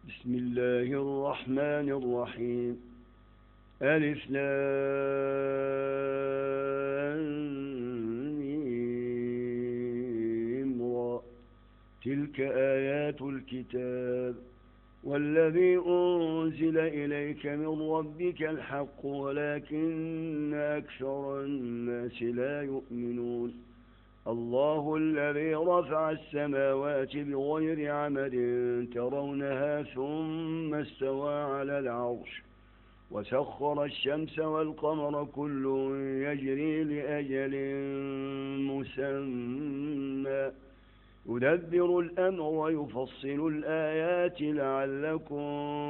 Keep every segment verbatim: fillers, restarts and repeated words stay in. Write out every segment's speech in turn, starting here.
بسم الله الرحمن الرحيم. ألف لام ميم را. تلك آيات الكتاب والذي أنزل إليك من ربك الحق ولكن أكثر الناس لا يؤمنون. الله الذي رفع السماوات بغير عمد ترونها ثم استوى على العرش وسخر الشمس والقمر كل يجري لأجل مسمى يدبر الأمر ويفصل الآيات لعلكم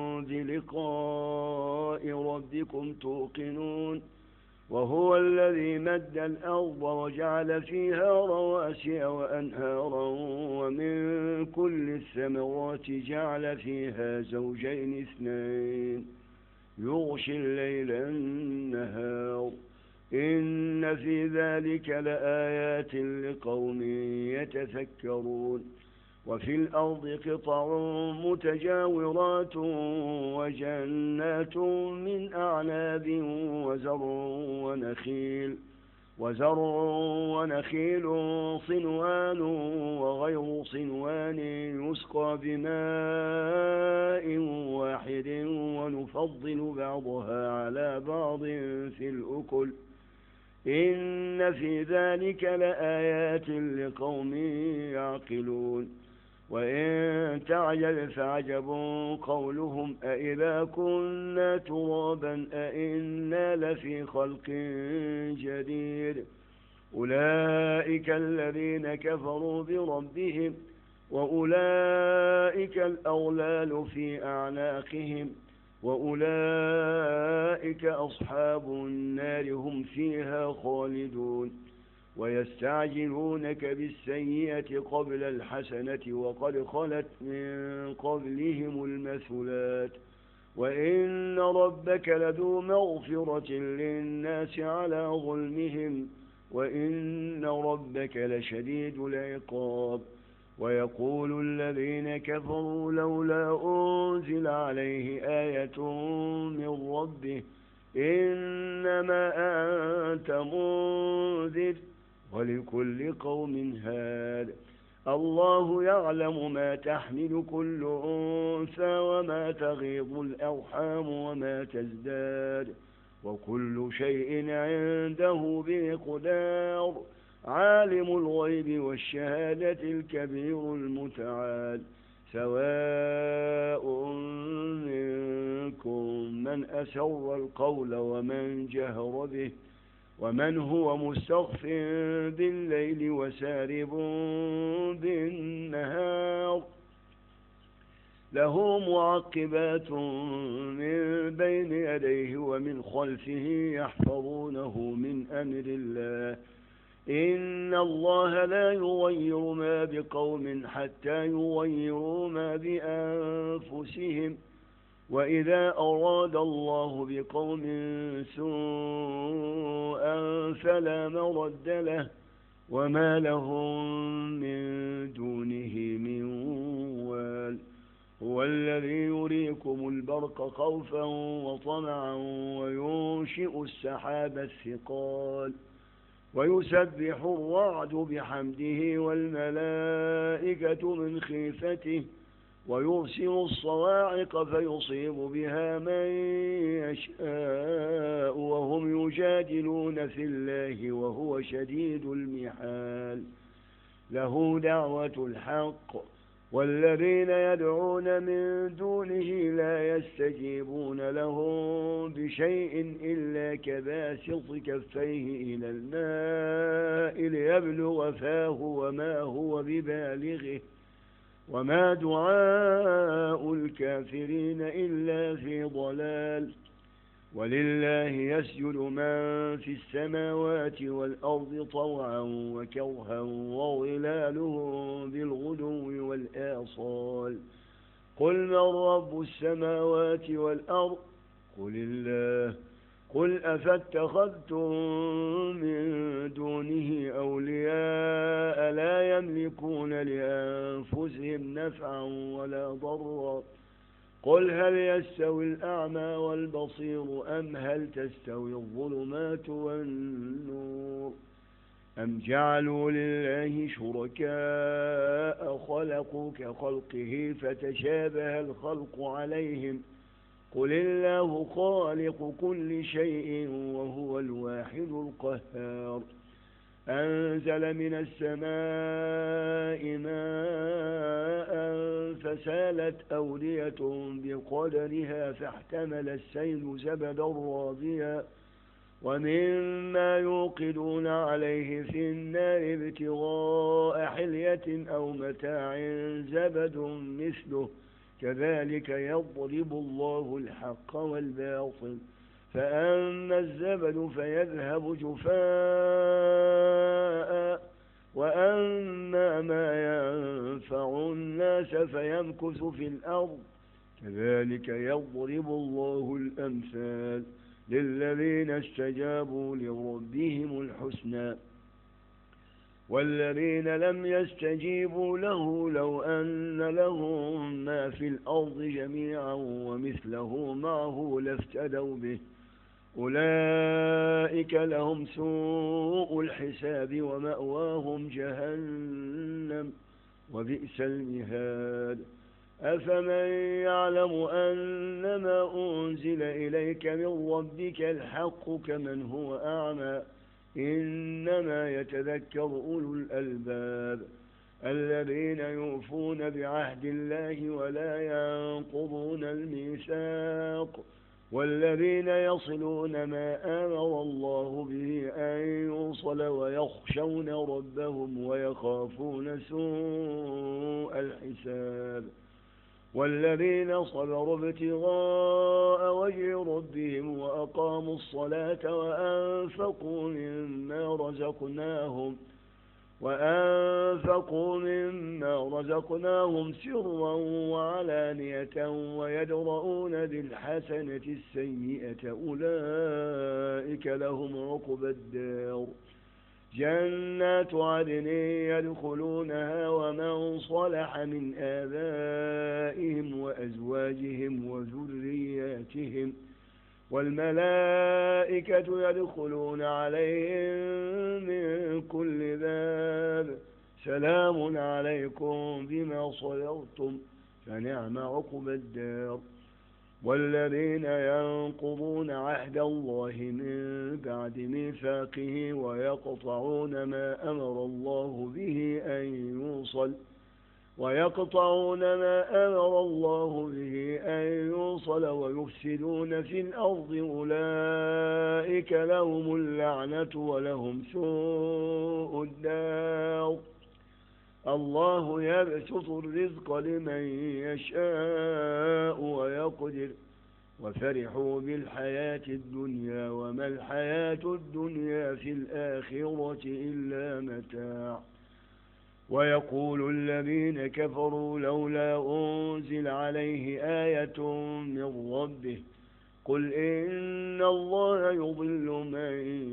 بلقاء ربكم توقنون. وهو الذي مد الأرض وجعل فيها رواسي وأنهارا ومن كل الثمرات جعل فيها زوجين اثنين يغشي الليل النهار إن في ذلك لآيات لقوم يتفكرون. وفي الأرض قطع متجاورات وجنات من أعناب وزرع ونخيل وزرع ونخيل صنوان وغير صنوان يسقى بماء واحد ونفضل بعضها على بعض في الأكل إن في ذلك لآيات لقوم يعقلون. وإن تعجب فعجب قولهم أإذا كنا ترابا أإنا لفي خلق جديد أولئك الذين كفروا بربهم وأولئك الأغلال في أعناقهم وأولئك أصحاب النار هم فيها خالدون. ويستعجلونك بالسيئة قبل الحسنة وقد خلت من قبلهم المثلات وإن ربك لذو مغفرة للناس على ظلمهم وإن ربك لشديد العقاب. ويقول الذين كفروا لولا أنزل عليه آية من ربه إنما أنت منذر ولكل قوم هاد. الله يعلم ما تحمل كل أنثى وما تغيض الأرحام وما تزداد وكل شيء عنده بمقدار. عالم الغيب والشهادة الكبير المتعال. سواء منكم من أسر القول ومن جهر به ومن هو مستخف بالليل وسارب بالنهار له معقبات من بين يديه ومن خلفه يحفظونه من أمر الله إن الله لا يغير ما بقوم حتى يغيروا ما بأنفسهم وإذا أراد الله بقوم سوءا فلا مرد له وما لهم من دونه من وال. هو الذي يريكم البرق خوفا وطمعا وينشئ السحاب الثقال ويسبح الرعد بحمده والملائكة من خيفته ويرسل الصواعق فيصيب بها من يشاء وهم يجادلون في الله وهو شديد المحال. له دعوة الحق والذين يدعون من دونه لا يستجيبون لهم بشيء إلا كباسط كفيه إلى الماء ليبلغ فاه وما هو ببالغه وما دعاء الكافرين إلا في ضلال. ولله يسجد من في السماوات والأرض طوعا وكرها وظلالهم بالغدو والآصال. قل من رب السماوات والأرض قل الله قل أفاتخذتم من دونه أولياء لا يملكون لأنفسهم نفعا ولا ضرا قل هل يستوي الأعمى والبصير أم هل تستوي الظلمات والنور أم جعلوا لله شركاء خلقوا كخلقه فتشابه الخلق عليهم قل الله خالق كل شيء وهو الواحد القهار أنزل من السماء ماء فسالت أودية بقدرها فاحتمل السيل زبدا رابيا ومما يوقدون عليه في النار ابتغاء حلية أو متاع زبد مثله كذلك يضرب الله الحق والباطل فأما الزبد فيذهب جفاء وأما ما ينفع الناس فيمكث في الأرض كذلك يضرب الله الأمثال للذين استجابوا لربهم الحسنى والذين لم يستجيبوا له لو أن لهم ما في الأرض جميعا ومثله معه لافتدوا به أولئك لهم سوء الحساب ومأواهم جهنم وبئس المهاد أفمن يعلم أنما أنزل إليك من ربك الحق كمن هو أعمى إنما يتذكر أولو الألباب الذين يوفون بعهد الله ولا ينقضون الميثاق والذين يصلون ما أمر الله به أن يوصل ويخشون ربهم ويخافون سوء الحساب والذين صبروا ابتغاء وجه ربهم وأقاموا الصلاة وأنفقوا مما رزقناهم وأنفقوا مما رزقناهم سرا وعلانية ويدرؤون بالحسنة السيئة أولئك لهم عقبى الدار جنات عدن يدخلونها ومن صلح من آبائهم وأزواجهم وذرياتهم والملائكة يدخلون عليهم من كل باب سلام عليكم بما صبرتم فنعم عقبى الدار والذين ينقضون عهد الله من بعد ميثاقه ويقطعون ما أمر الله به أن يوصل ويقطعون ما أمر الله به أن يوصل ويفسدون في الأرض أولئك لهم اللعنة ولهم سوء الدار الله يبسط الرزق لمن يشاء ويقدر وفرحوا بالحياة الدنيا وما الحياة الدنيا في الآخرة إلا متاع ويقول الذين كفروا لولا أنزل عليه آية من ربه قل إن الله يضل من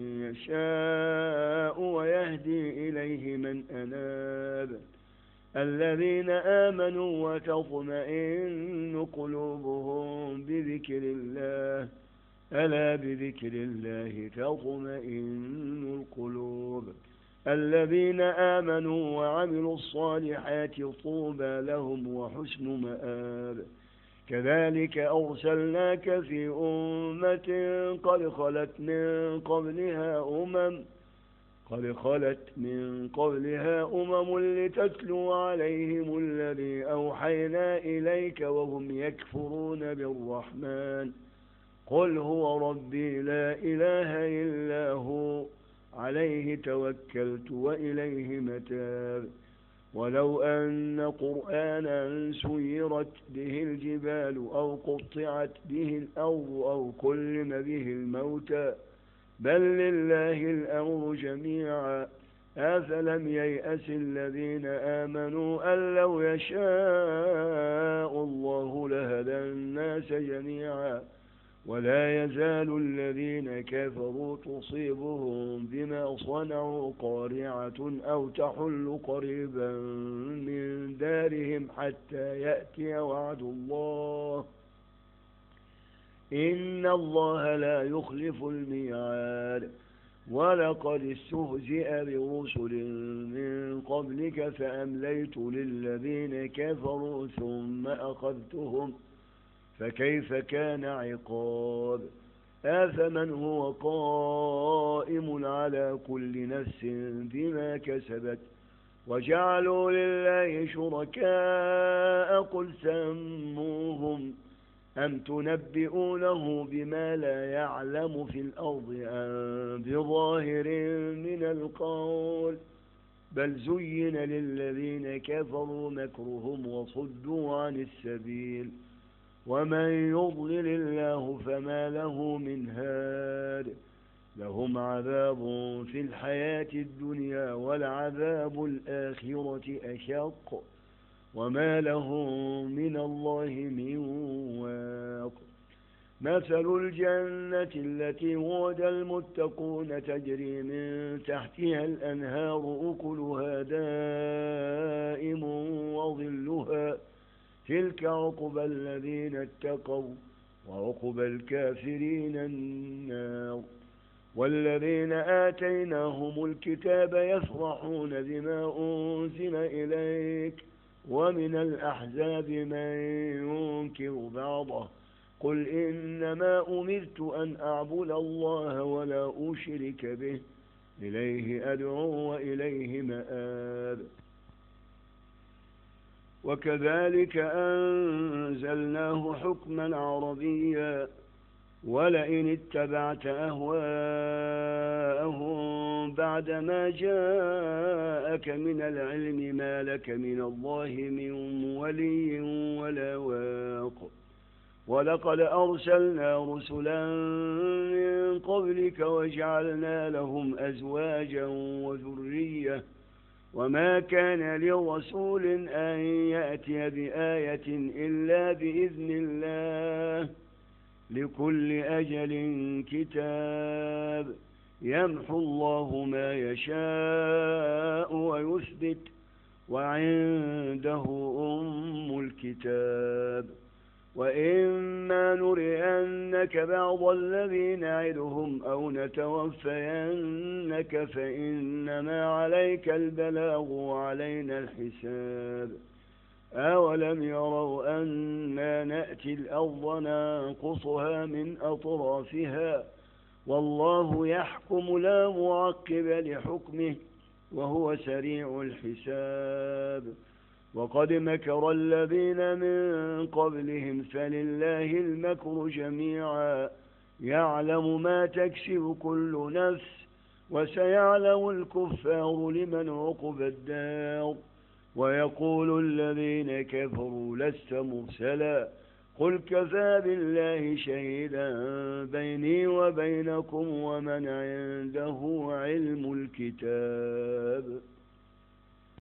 يشاء ويهدي إليه من أناب الذين آمنوا وتطمئن قلوبهم بذكر الله ألا بذكر الله تطمئن القلوب الذين آمنوا وعملوا الصالحات طوبى لهم وحسن مآب كذلك أرسلناك في أمة قد خلت من قبلها أمم قد خلت من قبلها أمم لتتلو عليهم الذي أوحينا إليك وهم يكفرون بالرحمن قل هو ربي لا إله إلا هو عليه توكلت وإليه متاب ولو أن قرآنا سيرت به الجبال أو قطعت به الأرض أو كلم به الموتى بل لله الأمر جميعا أفلم ييأس الذين آمنوا أن لو يشاء الله لهدى الناس جميعا ولا يزال الذين كفروا تصيبهم بما صنعوا قارعة أو تحل قريبا من دارهم حتى يأتي وعد الله إن الله لا يخلف الميعاد ولقد استهزئ برسل من قبلك فأمليت للذين كفروا ثم أخذتهم فكيف كان عقاب أفمن هو قائم على كل نفس بما كسبت وجعلوا لله شركاء قل سموهم أم تنبئونه بما لا يعلم في الأرض أم بظاهر من القول بل زين للذين كفروا مكرهم وصدوا عن السبيل ومن يضلل الله فما له من هاد لهم عذاب في الحياة الدنيا والعذاب الآخرة أشق وما لهم من الله من واق مثل الجنة التي وعد المتقون تجري من تحتها الأنهار أكلها دائم وظلها تلك عقبى الذين اتقوا وعقبى الكافرين النار والذين آتيناهم الكتاب يفرحون بما أنزل إليك ومن الأحزاب من ينكر بعضه قل إنما أمرت أن أعبد الله ولا أشرك به إليه أدعو وإليه مآب وكذلك أنزلناه حكما عربيا ولئن اتبعت أهواءهم بعدما جاءك من العلم ما لك من الله من ولي ولا واق ولقد أرسلنا رسلا من قبلك وجعلنا لهم أزواجا وذرية وما كان لرسول أن يأتي بآية إلا بإذن الله لكل أجل كتاب يمحو الله ما يشاء ويثبت وعنده أم الكتاب وإما نرئنك بعض الذين نعدهم أو نتوفينك فإنما عليك البلاغ وعلينا الحساب أولم يروا أنا نأتي الأرض ننقصها من أطرافها والله يحكم لا معقب لحكمه وهو سريع الحساب وقد مكر الذين من قبلهم فلله المكر جميعا يعلم ما تكسب كل نفس وسيعلم الكفار لمن عقبى الدار ويقول الذين كفروا لست مرسلا قل كفى بالله شهيدا بيني وبينكم ومن عنده علم الكتاب